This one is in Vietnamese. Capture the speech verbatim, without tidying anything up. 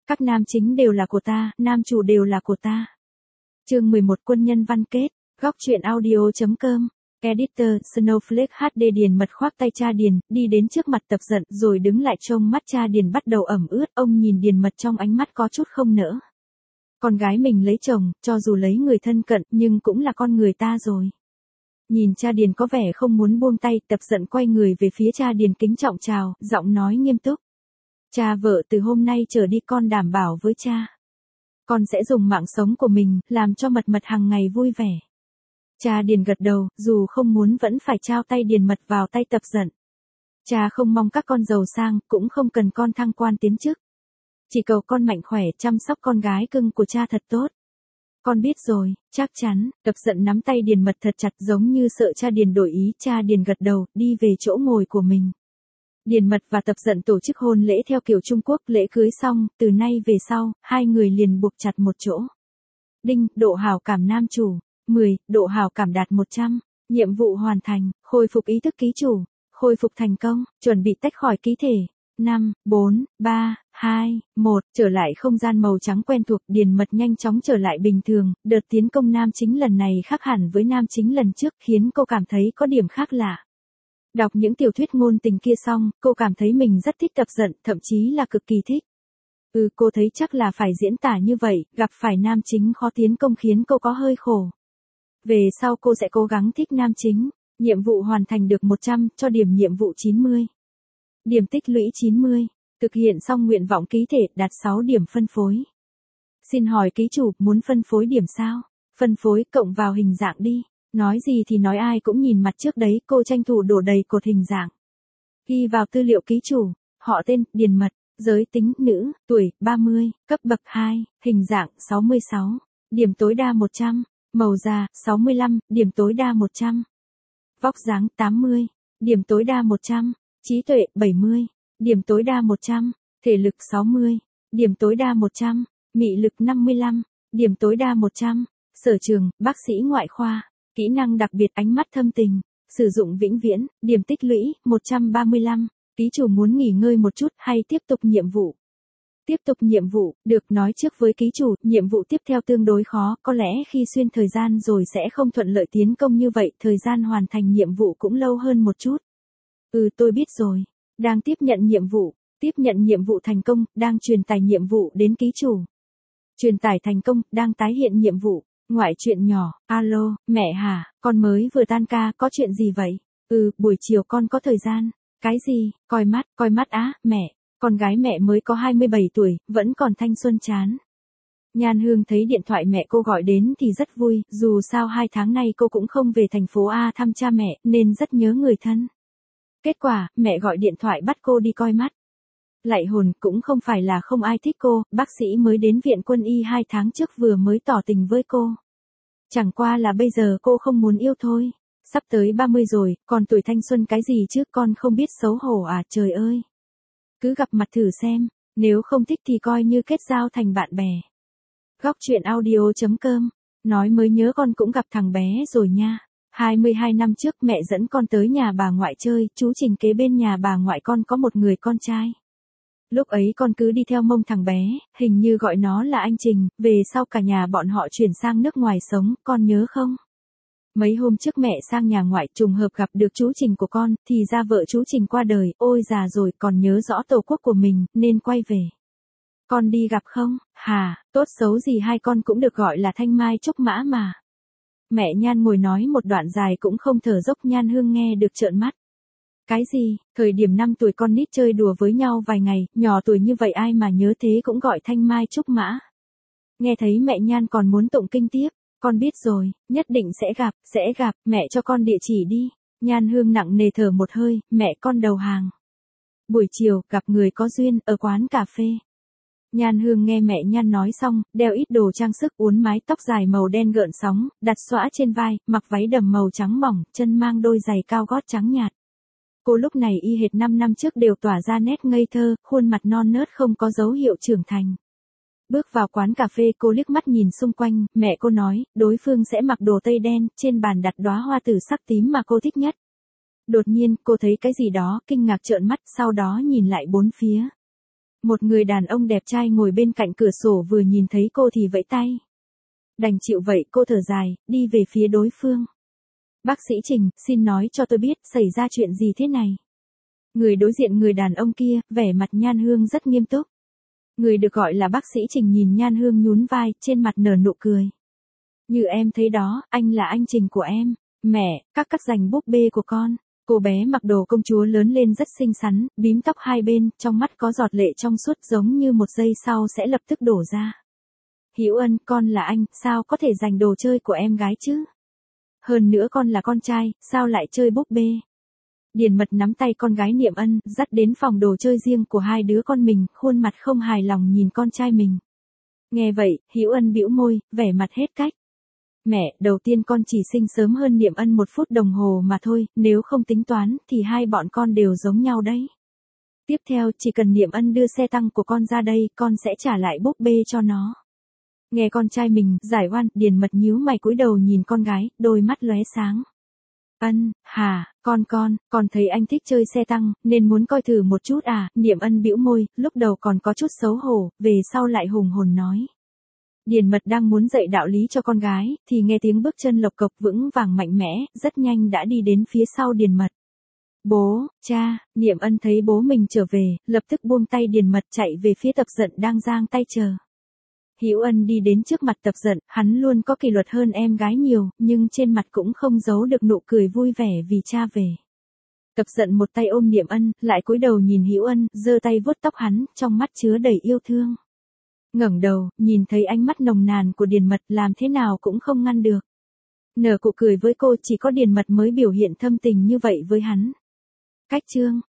Các nam chính đều là của ta, nam chủ đều là của ta. Chương mười một Quân nhân văn kết, góc truyện audio.com. Editor, Snowflake hát đê Điền Mật khoác tay cha Điền, đi đến trước mặt Tập Dận rồi đứng lại trông mắt cha Điền bắt đầu ẩm ướt, ông nhìn Điền Mật trong ánh mắt có chút không nỡ. Con gái mình lấy chồng, cho dù lấy người thân cận, nhưng cũng là con người ta rồi. Nhìn cha Điền có vẻ không muốn buông tay, Tập Dận quay người về phía cha Điền kính trọng chào, giọng nói nghiêm túc. Cha vợ từ hôm nay trở đi con đảm bảo với cha. Con sẽ dùng mạng sống của mình, làm cho Mật Mật hàng ngày vui vẻ. Cha Điền gật đầu, dù không muốn vẫn phải trao tay Điền Mật vào tay Tập Dận. Cha không mong các con giàu sang, cũng không cần con thăng quan tiến chức. Chỉ cầu con mạnh khỏe, chăm sóc con gái cưng của cha thật tốt. Con biết rồi, chắc chắn. Tập Dận nắm tay Điền Mật thật chặt giống như sợ cha Điền đổi ý. Cha Điền gật đầu, đi về chỗ ngồi của mình. Điền Mật và Tập Dận tổ chức hôn lễ theo kiểu Trung Quốc, lễ cưới xong, từ nay về sau, hai người liền buộc chặt một chỗ. Đinh, độ hảo cảm nam chủ. mười, độ hảo cảm đạt một trăm. Nhiệm vụ hoàn thành, khôi phục ý thức ký chủ. Khôi phục thành công, chuẩn bị tách khỏi ký thể. năm, bốn, ba, hai, một, trở lại không gian màu trắng quen thuộc. Điền Mật nhanh chóng trở lại bình thường, đợt tiến công nam chính lần này khác hẳn với nam chính lần trước, khiến cô cảm thấy có điểm khác lạ. Đọc những tiểu thuyết ngôn tình kia xong, cô cảm thấy mình rất thích Tập Dận, thậm chí là cực kỳ thích. Ừ, cô thấy chắc là phải diễn tả như vậy, gặp phải nam chính khó tiến công khiến cô có hơi khổ. Về sau cô sẽ cố gắng thích nam chính. Nhiệm vụ hoàn thành được một trăm, cho điểm nhiệm vụ chín mươi. Điểm tích lũy chín mươi. Thực hiện xong nguyện vọng ký thể, đạt sáu điểm phân phối. Xin hỏi ký chủ, muốn phân phối điểm sao? Phân phối, cộng vào hình dạng đi. Nói gì thì nói, ai cũng nhìn mặt trước đấy, cô tranh thủ đổ đầy cột hình dạng. Ghi vào tư liệu ký chủ, họ tên, Điền Mật, giới tính, nữ, tuổi, ba mươi, cấp bậc hai, hình dạng, sáu mươi sáu, điểm tối đa một trăm, màu da, sáu mươi lăm, điểm tối đa một trăm. Vóc dáng, tám mươi, điểm tối đa một trăm, trí tuệ, bảy mươi, điểm tối đa một trăm, thể lực, sáu mươi, điểm tối đa một trăm, mị lực, năm mươi lăm, điểm tối đa một trăm, sở trường, bác sĩ ngoại khoa. Kỹ năng đặc biệt, ánh mắt thâm tình, sử dụng vĩnh viễn, điểm tích lũy, một trăm ba mươi lăm, ký chủ muốn nghỉ ngơi một chút hay tiếp tục nhiệm vụ? Tiếp tục nhiệm vụ, được. Nói trước với ký chủ, nhiệm vụ tiếp theo tương đối khó, có lẽ khi xuyên thời gian rồi sẽ không thuận lợi tiến công như vậy, thời gian hoàn thành nhiệm vụ cũng lâu hơn một chút. Ừ, tôi biết rồi. Đang tiếp nhận nhiệm vụ, tiếp nhận nhiệm vụ thành công, đang truyền tải nhiệm vụ đến ký chủ. Truyền tải thành công, đang tái hiện nhiệm vụ. Ngoại chuyện nhỏ, alo, mẹ hả, con mới vừa tan ca, có chuyện gì vậy? Ừ, buổi chiều con có thời gian. Cái gì? Coi mắt, coi mắt á, mẹ. Con gái mẹ mới có hai mươi bảy tuổi, vẫn còn thanh xuân chán. Nhan Hương thấy điện thoại mẹ cô gọi đến thì rất vui, dù sao hai tháng nay cô cũng không về thành phố A thăm cha mẹ, nên rất nhớ người thân. Kết quả, mẹ gọi điện thoại bắt cô đi coi mắt. Lạy hồn, cũng không phải là không ai thích cô, bác sĩ mới đến viện quân y hai tháng trước vừa mới tỏ tình với cô. Chẳng qua là bây giờ cô không muốn yêu thôi. Sắp tới ba mươi rồi, còn tuổi thanh xuân cái gì chứ, con không biết xấu hổ à, trời ơi. Cứ gặp mặt thử xem, nếu không thích thì coi như kết giao thành bạn bè. Góc truyện audio.com, nói mới nhớ con cũng gặp thằng bé rồi nha. hai mươi hai năm trước mẹ dẫn con tới nhà bà ngoại chơi, chú Trình kế bên nhà bà ngoại con có một người con trai. Lúc ấy con cứ đi theo mông thằng bé, hình như gọi nó là anh Trình, về sau cả nhà bọn họ chuyển sang nước ngoài sống, con nhớ không? Mấy hôm trước mẹ sang nhà ngoại trùng hợp gặp được chú Trình của con, thì ra vợ chú Trình qua đời, ôi già rồi, còn nhớ rõ tổ quốc của mình, nên quay về. Con đi gặp không? Hà, tốt xấu gì hai con cũng được gọi là thanh mai trúc mã mà. Mẹ Nhan ngồi nói một đoạn dài cũng không thở dốc, Nhan Hương nghe được trợn mắt. Cái gì, thời điểm năm tuổi con nít chơi đùa với nhau vài ngày, nhỏ tuổi như vậy ai mà nhớ thế cũng gọi thanh mai trúc mã. Nghe thấy mẹ Nhan còn muốn tụng kinh tiếp, con biết rồi, nhất định sẽ gặp, sẽ gặp, mẹ cho con địa chỉ đi. Nhan Hương nặng nề thở một hơi, mẹ con đầu hàng. Buổi chiều, gặp người có duyên, ở quán cà phê. Nhan Hương nghe mẹ Nhan nói xong, đeo ít đồ trang sức, uốn mái tóc dài màu đen gợn sóng, đặt xõa trên vai, mặc váy đầm màu trắng mỏng, chân mang đôi giày cao gót trắng nhạt. Cô lúc này y hệt năm năm trước đều tỏa ra nét ngây thơ, khuôn mặt non nớt không có dấu hiệu trưởng thành. Bước vào quán cà phê cô liếc mắt nhìn xung quanh, mẹ cô nói, đối phương sẽ mặc đồ tây đen, trên bàn đặt đóa hoa tử sắc tím mà cô thích nhất. Đột nhiên, cô thấy cái gì đó, kinh ngạc trợn mắt, sau đó nhìn lại bốn phía. Một người đàn ông đẹp trai ngồi bên cạnh cửa sổ vừa nhìn thấy cô thì vẫy tay. Đành chịu vậy, cô thở dài, đi về phía đối phương. Bác sĩ Trình, xin nói cho tôi biết, xảy ra chuyện gì thế này? Người đối diện người đàn ông kia, vẻ mặt Nhan Hương rất nghiêm túc. Người được gọi là bác sĩ Trình nhìn Nhan Hương nhún vai, trên mặt nở nụ cười. Như em thấy đó, anh là anh Trình của em. Mẹ, các cắt dành búp bê của con. Cô bé mặc đồ công chúa lớn lên rất xinh xắn, bím tóc hai bên, trong mắt có giọt lệ trong suốt giống như một giây sau sẽ lập tức đổ ra. Hữu Ân, con là anh, sao có thể giành đồ chơi của em gái chứ? Hơn nữa con là con trai, sao lại chơi búp bê? Điền Mật nắm tay con gái Niệm Ân, dắt đến phòng đồ chơi riêng của hai đứa con mình, khuôn mặt không hài lòng nhìn con trai mình. Nghe vậy, Hữu Ân bĩu môi, vẻ mặt hết cách. Mẹ, đầu tiên con chỉ sinh sớm hơn Niệm Ân một phút đồng hồ mà thôi, nếu không tính toán, thì hai bọn con đều giống nhau đấy. Tiếp theo, chỉ cần Niệm Ân đưa xe tăng của con ra đây, con sẽ trả lại búp bê cho nó. Nghe con trai mình, giải oan, Điền Mật nhíu mày cúi đầu nhìn con gái, đôi mắt lóe sáng. Ân, hả, con con, con thấy anh thích chơi xe tăng, nên muốn coi thử một chút à, Niệm Ân bĩu môi, lúc đầu còn có chút xấu hổ, về sau lại hùng hồn nói. Điền Mật đang muốn dạy đạo lý cho con gái, thì nghe tiếng bước chân lộc cộc vững vàng mạnh mẽ, rất nhanh đã đi đến phía sau Điền Mật. Bố, cha, Niệm Ân thấy bố mình trở về, lập tức buông tay Điền Mật chạy về phía Tập Dận đang giang tay chờ. Hữu Ân đi đến trước mặt Tập Dận, hắn luôn có kỷ luật hơn em gái nhiều, nhưng trên mặt cũng không giấu được nụ cười vui vẻ vì cha về. Tập Dận một tay ôm Niệm Ân, lại cúi đầu nhìn Hữu Ân, giơ tay vuốt tóc hắn, trong mắt chứa đầy yêu thương. Ngẩng đầu, nhìn thấy ánh mắt nồng nàn của Điền Mật, làm thế nào cũng không ngăn được. Nở nụ cười với cô, chỉ có Điền Mật mới biểu hiện thâm tình như vậy với hắn. Cách chương